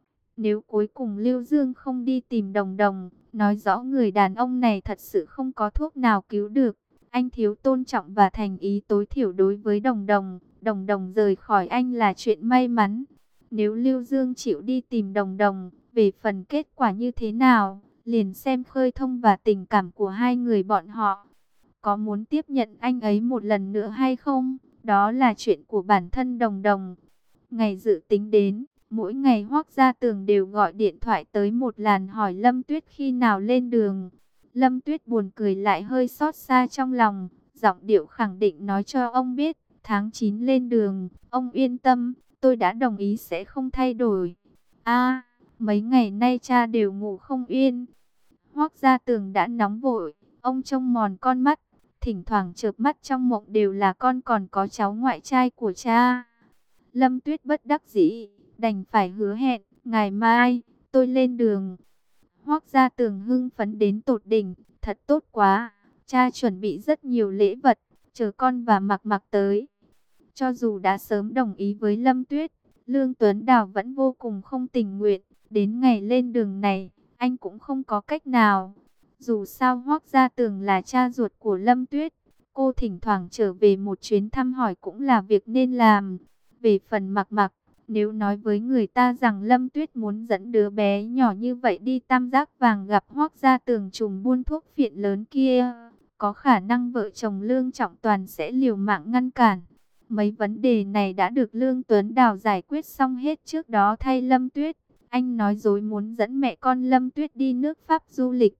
Nếu cuối cùng Lưu Dương không đi tìm Đồng Đồng, nói rõ người đàn ông này thật sự không có thuốc nào cứu được. Anh thiếu tôn trọng và thành ý tối thiểu đối với Đồng Đồng. Đồng Đồng rời khỏi anh là chuyện may mắn. Nếu Lưu Dương chịu đi tìm Đồng Đồng, về phần kết quả như thế nào, liền xem khơi thông và tình cảm của hai người bọn họ. Có muốn tiếp nhận anh ấy một lần nữa hay không, đó là chuyện của bản thân Đồng Đồng. Ngày dự tính đến, mỗi ngày Hoác Gia Tường đều gọi điện thoại tới một làn hỏi Lâm Tuyết khi nào lên đường. Lâm Tuyết buồn cười lại hơi xót xa trong lòng, giọng điệu khẳng định nói cho ông biết, tháng chín lên đường, ông yên tâm, tôi đã đồng ý sẽ không thay đổi. A, mấy ngày nay cha đều ngủ không yên. Hoác Gia Tường đã nóng vội, ông trông mòn con mắt, thỉnh thoảng chợp mắt trong mộng đều là con còn có cháu ngoại trai của cha. Lâm Tuyết bất đắc dĩ, đành phải hứa hẹn, ngày mai, tôi lên đường. Hoác Gia Tường hưng phấn đến tột đỉnh, thật tốt quá, cha chuẩn bị rất nhiều lễ vật, chờ con và Mặc Mặc tới. Cho dù đã sớm đồng ý với Lâm Tuyết, Lương Tuấn Đào vẫn vô cùng không tình nguyện. Đến ngày lên đường này, anh cũng không có cách nào. Dù sao Hoác Gia Tường là cha ruột của Lâm Tuyết, cô thỉnh thoảng trở về một chuyến thăm hỏi cũng là việc nên làm. Về phần Mặc Mặc, nếu nói với người ta rằng Lâm Tuyết muốn dẫn đứa bé nhỏ như vậy đi Tam Giác Vàng gặp Hoác Gia Tường trùm buôn thuốc phiện lớn kia, có khả năng vợ chồng Lương Trọng Toàn sẽ liều mạng ngăn cản. Mấy vấn đề này đã được Lương Tuấn Đào giải quyết xong hết trước đó thay Lâm Tuyết. Anh nói dối muốn dẫn mẹ con Lâm Tuyết đi nước Pháp du lịch.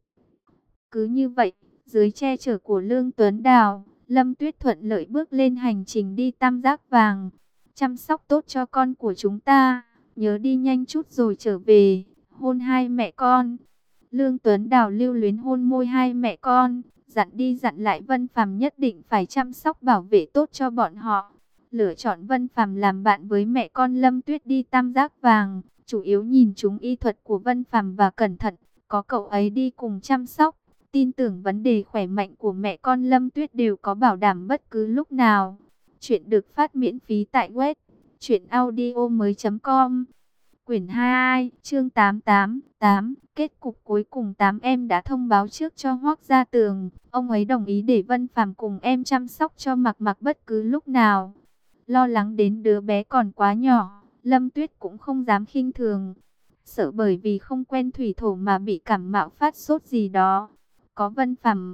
Cứ như vậy, dưới che chở của Lương Tuấn Đào, Lâm Tuyết thuận lợi bước lên hành trình đi Tam Giác Vàng. Chăm sóc tốt cho con của chúng ta, nhớ đi nhanh chút rồi trở về, hôn hai mẹ con. Lương Tuấn Đào lưu luyến hôn môi hai mẹ con, dặn đi dặn lại Vân Phàm nhất định phải chăm sóc bảo vệ tốt cho bọn họ. Lựa chọn Vân Phàm làm bạn với mẹ con Lâm Tuyết đi Tam Giác Vàng, chủ yếu nhìn chúng y thuật của Vân Phàm và cẩn thận, có cậu ấy đi cùng chăm sóc, tin tưởng vấn đề khỏe mạnh của mẹ con Lâm Tuyết đều có bảo đảm bất cứ lúc nào. Chuyện được phát miễn phí tại web truyện audio mới chấm com. Quyển hai, chương tám tám tám, kết cục cuối cùng tám em đã thông báo trước cho Hoác Gia Tường, ông ấy đồng ý để Vân Phàm cùng em chăm sóc cho Mặc Mặc bất cứ lúc nào. Lo lắng đến đứa bé còn quá nhỏ, Lâm Tuyết cũng không dám khinh thường, sợ bởi vì không quen thủy thổ mà bị cảm mạo phát sốt gì đó. Có Vân Phàm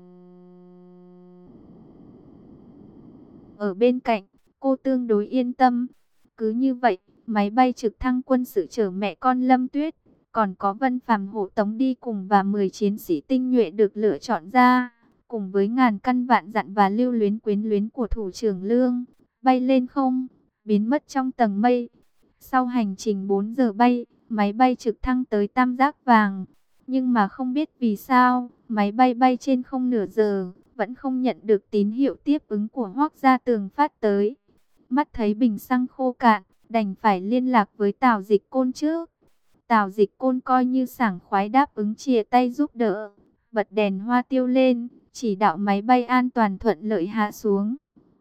ở bên cạnh, cô tương đối yên tâm. Cứ như vậy, máy bay trực thăng quân sự chở mẹ con Lâm Tuyết, còn có Vân Phàm hộ tống đi cùng và mười chiến sĩ tinh nhuệ được lựa chọn ra, cùng với ngàn căn vạn dặn và lưu luyến quyến luyến của thủ trưởng Lương, bay lên không, biến mất trong tầng mây. Sau hành trình bốn giờ bay, máy bay trực thăng tới Tam Giác Vàng. Nhưng mà không biết vì sao, máy bay bay trên không nửa giờ, vẫn không nhận được tín hiệu tiếp ứng của Hoắc Gia Tường phát tới. Mắt thấy bình xăng khô cạn, đành phải liên lạc với Tào Dịch Côn trước. Tào Dịch Côn coi như sảng khoái đáp ứng chìa tay giúp đỡ, bật đèn hoa tiêu lên, chỉ đạo máy bay an toàn thuận lợi hạ xuống.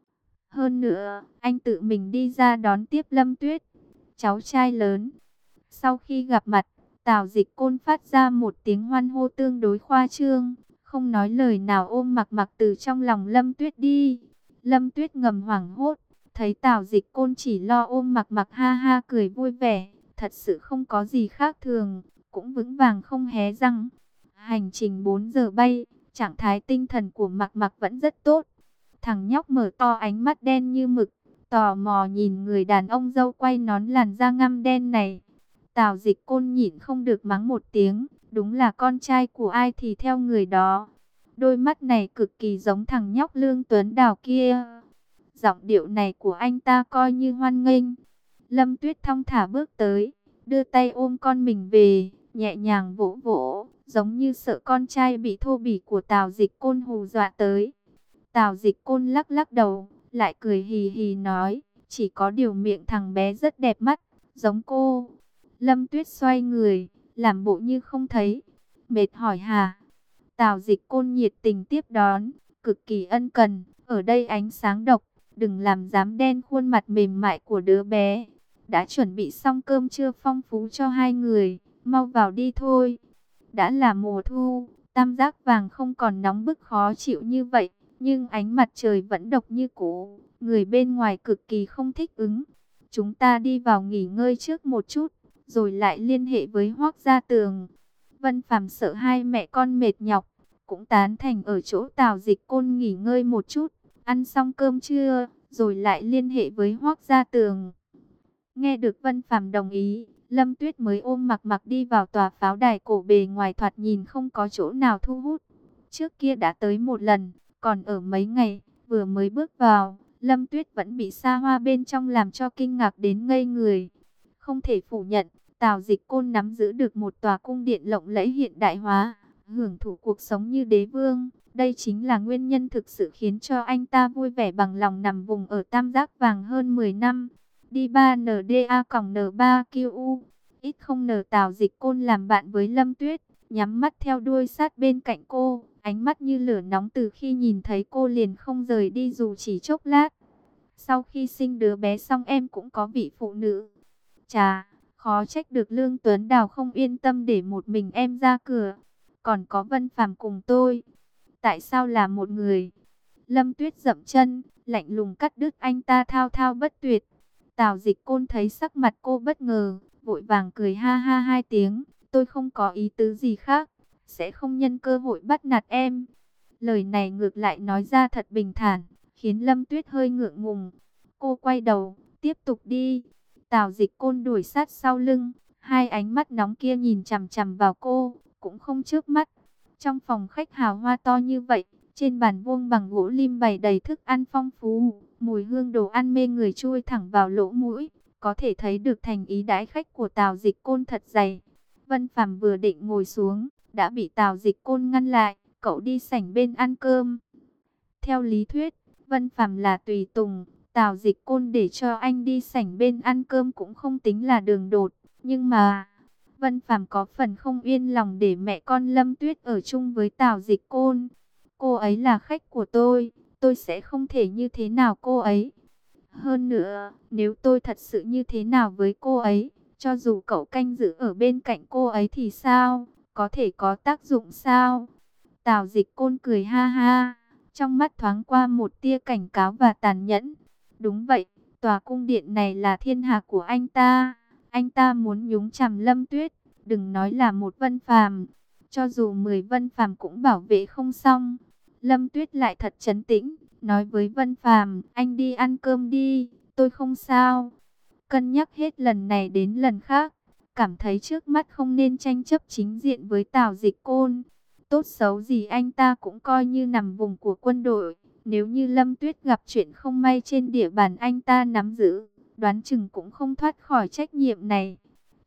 Hơn nữa, anh tự mình đi ra đón tiếp Lâm Tuyết, cháu trai lớn. Sau khi gặp mặt, Tào Dịch Côn phát ra một tiếng hoan hô tương đối khoa trương, không nói lời nào ôm Mặc Mặc từ trong lòng Lâm Tuyết đi. Lâm Tuyết ngầm hoảng hốt, thấy Tào Dịch Côn chỉ lo ôm Mặc Mặc ha ha cười vui vẻ, thật sự không có gì khác thường, cũng vững vàng không hé răng. Hành trình bốn giờ bay, trạng thái tinh thần của Mặc Mặc vẫn rất tốt. Thằng nhóc mở to ánh mắt đen như mực, tò mò nhìn người đàn ông râu quay nón làn da ngăm đen này. Tào Dịch Côn nhịn không được mắng một tiếng, đúng là con trai của ai thì theo người đó. Đôi mắt này cực kỳ giống thằng nhóc Lương Tuấn Đào kia. Giọng điệu này của anh ta coi như hoan nghênh. Lâm Tuyết thong thả bước tới, đưa tay ôm con mình về, nhẹ nhàng vỗ vỗ, giống như sợ con trai bị thô bỉ của Tào Dịch Côn hù dọa tới. Tào Dịch Côn lắc lắc đầu, lại cười hì hì nói, chỉ có điều miệng thằng bé rất đẹp mắt, giống cô. Lâm Tuyết xoay người, làm bộ như không thấy. Mệt hỏi hả? Tào Dịch Côn nhiệt tình tiếp đón, cực kỳ ân cần, ở đây ánh sáng độc, đừng làm dám đen khuôn mặt mềm mại của đứa bé. Đã chuẩn bị xong cơm trưa phong phú cho hai người, mau vào đi thôi. Đã là mùa thu, Tam Giác Vàng không còn nóng bức khó chịu như vậy, nhưng ánh mặt trời vẫn độc như cũ, người bên ngoài cực kỳ không thích ứng. Chúng ta đi vào nghỉ ngơi trước một chút, rồi lại liên hệ với Hoắc Gia Tường. Vân Phàm sợ hai mẹ con mệt nhọc, cũng tán thành ở chỗ Tào Dịch Côn nghỉ ngơi một chút, ăn xong cơm trưa, rồi lại liên hệ với Hoắc Gia Tường. Nghe được Vân Phàm đồng ý, Lâm Tuyết mới ôm Mặc Mặc đi vào tòa pháo đài cổ bề ngoài thoạt nhìn không có chỗ nào thu hút. Trước kia đã tới một lần, còn ở mấy ngày, vừa mới bước vào, Lâm Tuyết vẫn bị xa hoa bên trong làm cho kinh ngạc đến ngây người. Không thể phủ nhận, Tào Dịch Côn nắm giữ được một tòa cung điện lộng lẫy hiện đại hóa, hưởng thụ cuộc sống như đế vương. Đây chính là nguyên nhân thực sự khiến cho anh ta vui vẻ bằng lòng nằm vùng ở Tam Giác Vàng hơn mười năm. Đi ba N D A N ba Q U. Ít không ngờ Tào Dịch Côn làm bạn với Lâm Tuyết, nhắm mắt theo đuôi sát bên cạnh cô, ánh mắt như lửa nóng từ khi nhìn thấy cô liền không rời đi dù chỉ chốc lát. Sau khi sinh đứa bé xong em cũng có vị phụ nữ. Chà, khó trách được Lương Tuấn Đào không yên tâm để một mình em ra cửa. Còn có Vân Phàm cùng tôi. Tại sao là một người? Lâm Tuyết dậm chân, lạnh lùng cắt đứt anh ta thao thao bất tuyệt. Tào Dịch Côn thấy sắc mặt cô bất ngờ, vội vàng cười ha ha hai tiếng. Tôi không có ý tứ gì khác, sẽ không nhân cơ hội bắt nạt em. Lời này ngược lại nói ra thật bình thản, khiến Lâm Tuyết hơi ngượng ngùng. Cô quay đầu, tiếp tục đi. Tào Dịch Côn đuổi sát sau lưng, hai ánh mắt nóng kia nhìn chằm chằm vào cô, cũng không chớp mắt. Trong phòng khách hào hoa to như vậy, trên bàn vuông bằng gỗ lim bày đầy thức ăn phong phú, mùi hương đồ ăn mê người chui thẳng vào lỗ mũi, có thể thấy được thành ý đãi khách của Tào Dịch Côn thật dày. Vân Phàm vừa định ngồi xuống, đã bị Tào Dịch Côn ngăn lại, cậu đi sảnh bên ăn cơm. Theo lý thuyết, Vân Phàm là tùy tùng, Tào Dịch Côn để cho anh đi sảnh bên ăn cơm cũng không tính là đường đột, nhưng mà Vân Phàm có phần không yên lòng để mẹ con Lâm Tuyết ở chung với Tào Dịch Côn. Cô ấy là khách của tôi, tôi sẽ không thể như thế nào cô ấy. Hơn nữa, nếu tôi thật sự như thế nào với cô ấy, cho dù cậu canh giữ ở bên cạnh cô ấy thì sao, có thể có tác dụng sao? Tào Dịch Côn cười ha ha, trong mắt thoáng qua một tia cảnh cáo và tàn nhẫn. Đúng vậy, tòa cung điện này là thiên hạ của anh ta. Anh ta muốn nhúng chàm Lâm Tuyết, đừng nói là một Vân Phàm, cho dù mười Vân Phàm cũng bảo vệ không xong. Lâm Tuyết lại thật trấn tĩnh, nói với Vân Phàm, anh đi ăn cơm đi, tôi không sao. Cân nhắc hết lần này đến lần khác, cảm thấy trước mắt không nên tranh chấp chính diện với Tào Dịch Côn. Tốt xấu gì anh ta cũng coi như nằm vùng của quân đội. Nếu như Lâm Tuyết gặp chuyện không may trên địa bàn anh ta nắm giữ, đoán chừng cũng không thoát khỏi trách nhiệm này.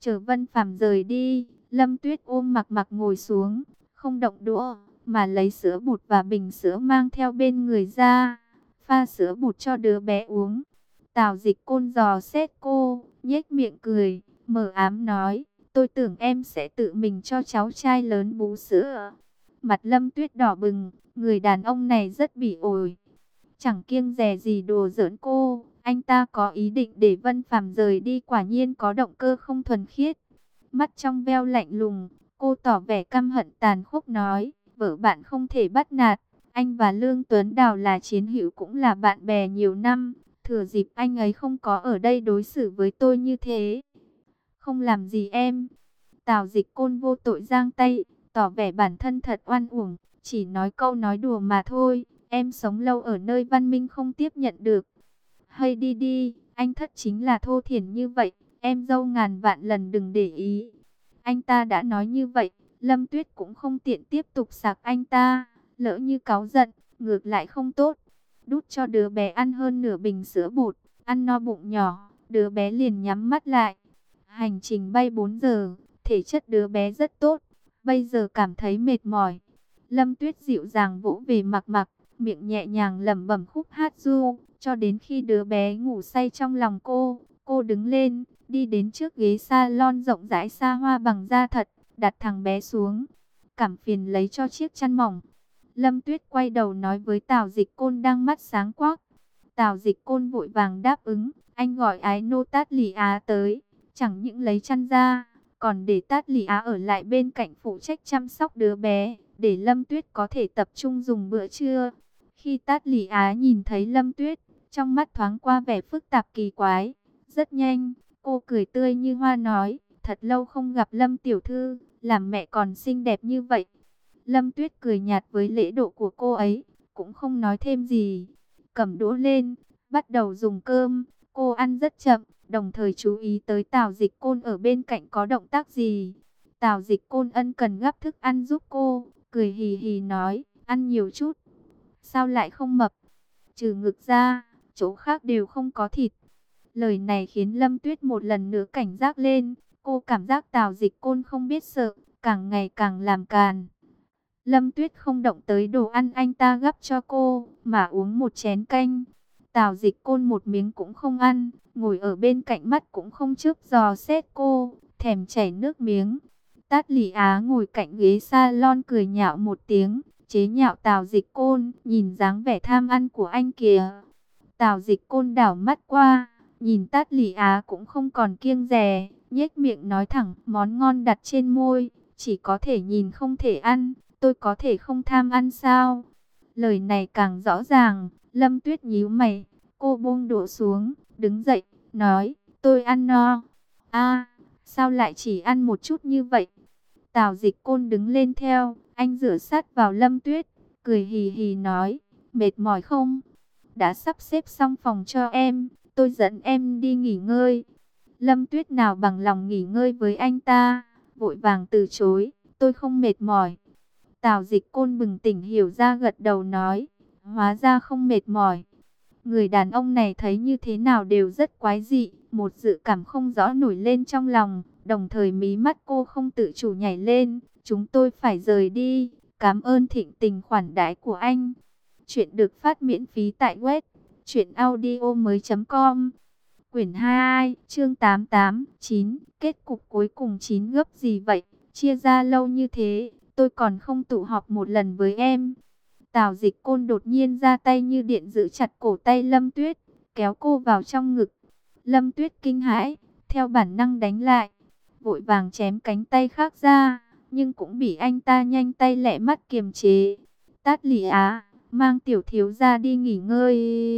Chờ Vân Phàm rời đi, Lâm Tuyết ôm Mặc Mặc ngồi xuống, không động đũa, mà lấy sữa bột và bình sữa mang theo bên người ra, pha sữa bột cho đứa bé uống. Tào Dịch Côn dò xét cô, nhếch miệng cười, mờ ám nói, tôi tưởng em sẽ tự mình cho cháu trai lớn bú sữa. Mặt Lâm Tuyết đỏ bừng, người đàn ông này rất bỉ ổi, chẳng kiêng dè gì đùa giỡn cô. Anh ta có ý định để Vân Phàm rời đi, quả nhiên có động cơ không thuần khiết. Mắt trong veo lạnh lùng, cô tỏ vẻ căm hận tàn khốc nói, vợ bạn không thể bắt nạt. Anh và Lương Tuấn Đào là chiến hữu cũng là bạn bè nhiều năm. Thừa dịp anh ấy không có ở đây đối xử với tôi như thế. Không làm gì em. Tào Dịch Côn vô tội giang tay, tỏ vẻ bản thân thật oan uổng. Chỉ nói câu nói đùa mà thôi. Em sống lâu ở nơi văn minh không tiếp nhận được. Hay đi đi, anh thất chính là thô thiển như vậy. Em dâu ngàn vạn lần đừng để ý. Anh ta đã nói như vậy, Lâm Tuyết cũng không tiện tiếp tục sạc anh ta. Lỡ như cáu giận, ngược lại không tốt. Đút cho đứa bé ăn hơn nửa bình sữa bột, ăn no bụng nhỏ, đứa bé liền nhắm mắt lại. Hành trình bay bốn giờ, thể chất đứa bé rất tốt, bây giờ cảm thấy mệt mỏi. Lâm Tuyết dịu dàng vỗ về Mặc Mặc, miệng nhẹ nhàng lẩm bẩm khúc hát ru, cho đến khi đứa bé ngủ say trong lòng cô. Cô đứng lên, đi đến trước ghế salon rộng rãi xa hoa bằng da thật, đặt thằng bé xuống, cảm phiền lấy cho chiếc chăn mỏng. Lâm Tuyết quay đầu nói với Tào Dịch Côn đang mắt sáng quắc. Tào Dịch Côn vội vàng đáp ứng, anh gọi ái nô Tát Lị Á tới, chẳng những lấy chăn ra, còn để Tát Lị Á ở lại bên cạnh phụ trách chăm sóc đứa bé, để Lâm Tuyết có thể tập trung dùng bữa trưa. Khi Tát Lị Á nhìn thấy Lâm Tuyết, trong mắt thoáng qua vẻ phức tạp kỳ quái. Rất nhanh, cô cười tươi như hoa nói, thật lâu không gặp Lâm tiểu thư, làm mẹ còn xinh đẹp như vậy. Lâm Tuyết cười nhạt với lễ độ của cô ấy, cũng không nói thêm gì. Cầm đũa lên, bắt đầu dùng cơm. Cô ăn rất chậm, đồng thời chú ý tới Tào Dịch Côn ở bên cạnh có động tác gì. Tào Dịch Côn ân cần gắp thức ăn giúp cô, cười hì hì nói, ăn nhiều chút. Sao lại không mập? Trừ ngực ra, chỗ khác đều không có thịt. Lời này khiến Lâm Tuyết một lần nữa cảnh giác lên. Cô cảm giác Tào Dịch Côn không biết sợ, càng ngày càng làm càn. Lâm Tuyết không động tới đồ ăn anh ta gắp cho cô, mà uống một chén canh. Tào Dịch Côn một miếng cũng không ăn, ngồi ở bên cạnh mắt cũng không chớp dò xét cô, thèm chảy nước miếng. Tát Lị Á ngồi cạnh ghế salon cười nhạo một tiếng, chế nhạo Tào Dịch Côn, nhìn dáng vẻ tham ăn của anh kìa. Tào Dịch Côn đảo mắt qua, nhìn Tát Lị Á cũng không còn kiêng dè, nhếch miệng nói thẳng, món ngon đặt trên môi, chỉ có thể nhìn không thể ăn. Tôi có thể không tham ăn sao? Lời này càng rõ ràng. Lâm Tuyết nhíu mày, cô buông đũa xuống, đứng dậy, nói, tôi ăn no. A, sao lại chỉ ăn một chút như vậy? Tào Dịch Côn đứng lên theo, anh rửa sát vào Lâm Tuyết, cười hì hì nói, mệt mỏi không? Đã sắp xếp xong phòng cho em, tôi dẫn em đi nghỉ ngơi. Lâm Tuyết nào bằng lòng nghỉ ngơi với anh ta, vội vàng từ chối, tôi không mệt mỏi. Tào Dịch Côn bừng tỉnh hiểu ra gật đầu nói, hóa ra không mệt mỏi. Người đàn ông này thấy như thế nào đều rất quái dị, một dự cảm không rõ nổi lên trong lòng, đồng thời mí mắt cô không tự chủ nhảy lên. Chúng tôi phải rời đi, cảm ơn thịnh tình khoản đãi của anh. Chuyện được phát miễn phí tại web truyện audio mới chấm com. Quyển hai, chương tám tám, chín, kết cục cuối cùng chín gấp gì vậy? Chia ra lâu như thế, tôi còn không tụ họp một lần với em. Tào Dịch Côn đột nhiên ra tay như điện giữ chặt cổ tay Lâm Tuyết, kéo cô vào trong ngực. Lâm Tuyết kinh hãi, theo bản năng đánh lại, vội vàng chém cánh tay khác ra, nhưng cũng bị anh ta nhanh tay lẹ mắt kiềm chế. Tát Lị Á, mang tiểu thiếu gia đi nghỉ ngơi.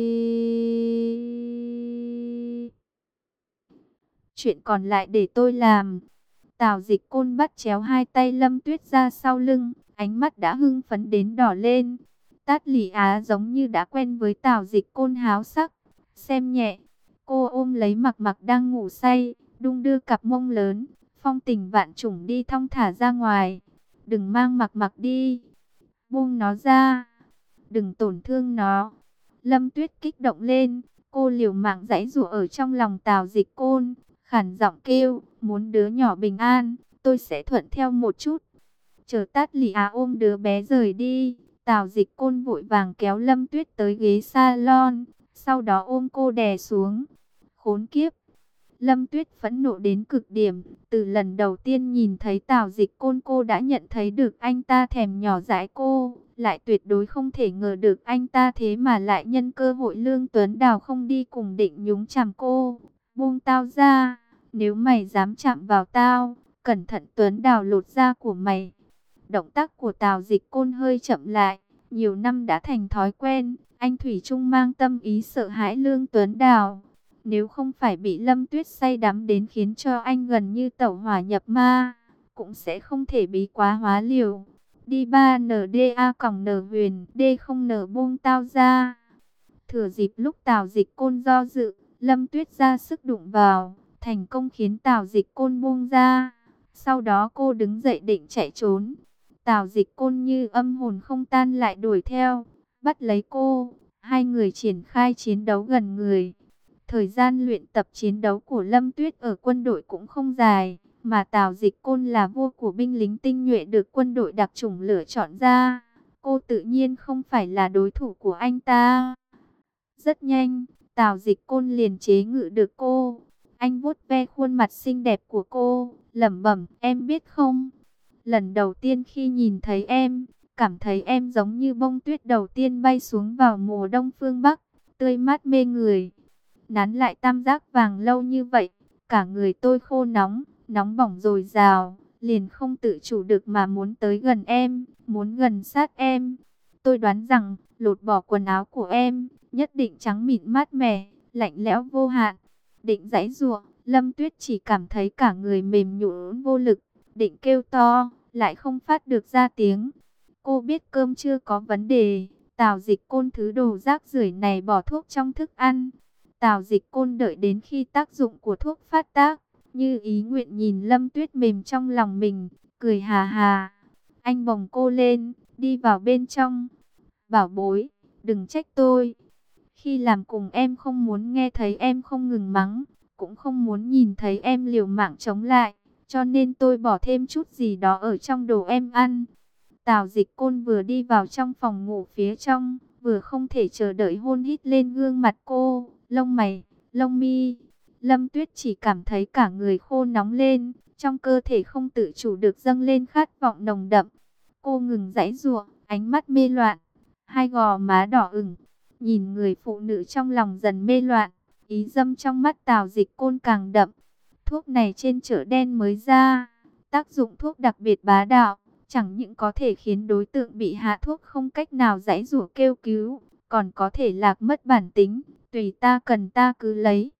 Chuyện còn lại để tôi làm. Tào Dịch Côn bắt chéo hai tay Lâm Tuyết ra sau lưng, ánh mắt đã hưng phấn đến đỏ lên. Tát Lị Á giống như đã quen với Tào Dịch Côn háo sắc, xem nhẹ. Cô ôm lấy Mặc Mặc đang ngủ say, đung đưa cặp mông lớn, phong tình vạn trùng đi thong thả ra ngoài. Đừng mang Mặc Mặc đi, buông nó ra, đừng tổn thương nó. Lâm Tuyết kích động lên, cô liều mạng giãy giụa ở trong lòng Tào Dịch Côn, khản giọng kêu, muốn đứa nhỏ bình an, tôi sẽ thuận theo một chút. Chờ Tát Lị Á ôm đứa bé rời đi, Tào Dịch Côn vội vàng kéo Lâm Tuyết tới ghế salon, sau đó ôm cô đè xuống. Khốn kiếp! Lâm Tuyết phẫn nộ đến cực điểm, từ lần đầu tiên nhìn thấy Tào Dịch Côn cô đã nhận thấy được anh ta thèm nhỏ dãi cô, lại tuyệt đối không thể ngờ được anh ta thế mà lại nhân cơ hội Lương Tuấn Đào không đi cùng định nhúng chàm cô. Buông tao ra, nếu mày dám chạm vào tao, cẩn thận Tuấn Đào lột da của mày. Động tác của Tào Dịch Côn hơi chậm lại, nhiều năm đã thành thói quen, anh thủy chung mang tâm ý sợ hãi Lương Tuấn Đào. Nếu không phải bị Lâm Tuyết say đắm đến khiến cho anh gần như tẩu hỏa nhập ma, cũng sẽ không thể bí quá hóa liều. Đi ba N D A còng N huyền, D không N buông tao ra. Thừa dịp lúc Tào Dịch Côn do dự, Lâm Tuyết ra sức đụng vào, thành công khiến Tào Dịch Côn buông ra. Sau đó cô đứng dậy định chạy trốn. Tào Dịch Côn như âm hồn không tan lại đuổi theo, bắt lấy cô. Hai người triển khai chiến đấu gần người. Thời gian luyện tập chiến đấu của Lâm Tuyết ở quân đội cũng không dài, mà Tào Dịch Côn là vua của binh lính tinh nhuệ được quân đội đặc chủng lựa chọn ra. Cô tự nhiên không phải là đối thủ của anh ta. Rất nhanh, Tào Dịch Côn liền chế ngự được cô. Anh vuốt ve khuôn mặt xinh đẹp của cô, lẩm bẩm, em biết không? Lần đầu tiên khi nhìn thấy em, cảm thấy em giống như bông tuyết đầu tiên bay xuống vào mùa đông phương Bắc, tươi mát mê người. Nán lại tam giác vàng lâu như vậy, cả người tôi khô nóng, nóng bỏng dồi dào, liền không tự chủ được mà muốn tới gần em, muốn gần sát em. Tôi đoán rằng, lột bỏ quần áo của em, nhất định trắng mịn mát mẻ, lạnh lẽo vô hạn. Định giãy giụa, Lâm Tuyết chỉ cảm thấy cả người mềm nhũn vô lực, định kêu to, lại không phát được ra tiếng. Cô biết cơm chưa có vấn đề, Tào Dịch Côn thứ đồ rác rưởi này bỏ thuốc trong thức ăn. Tào Dịch Côn đợi đến khi tác dụng của thuốc phát tác, như ý nguyện nhìn Lâm Tuyết mềm trong lòng mình, cười hà hà. Anh bồng cô lên, đi vào bên trong. Bảo bối, đừng trách tôi. Khi làm cùng em không muốn nghe thấy em không ngừng mắng, cũng không muốn nhìn thấy em liều mạng chống lại, cho nên tôi bỏ thêm chút gì đó ở trong đồ em ăn. Tào Dịch Côn vừa đi vào trong phòng ngủ phía trong, vừa không thể chờ đợi hôn hít lên gương mặt cô, lông mày, lông mi. Lâm Tuyết chỉ cảm thấy cả người khô nóng lên, trong cơ thể không tự chủ được dâng lên khát vọng nồng đậm. Cô ngừng giãy giụa, ánh mắt mê loạn, hai gò má đỏ ửng, nhìn người phụ nữ trong lòng dần mê loạn, ý dâm trong mắt Tào Dịch Côn càng đậm. Thuốc này trên chợ đen mới ra, tác dụng thuốc đặc biệt bá đạo, chẳng những có thể khiến đối tượng bị hạ thuốc không cách nào giãy giụa kêu cứu, còn có thể lạc mất bản tính, tùy ta cần ta cứ lấy.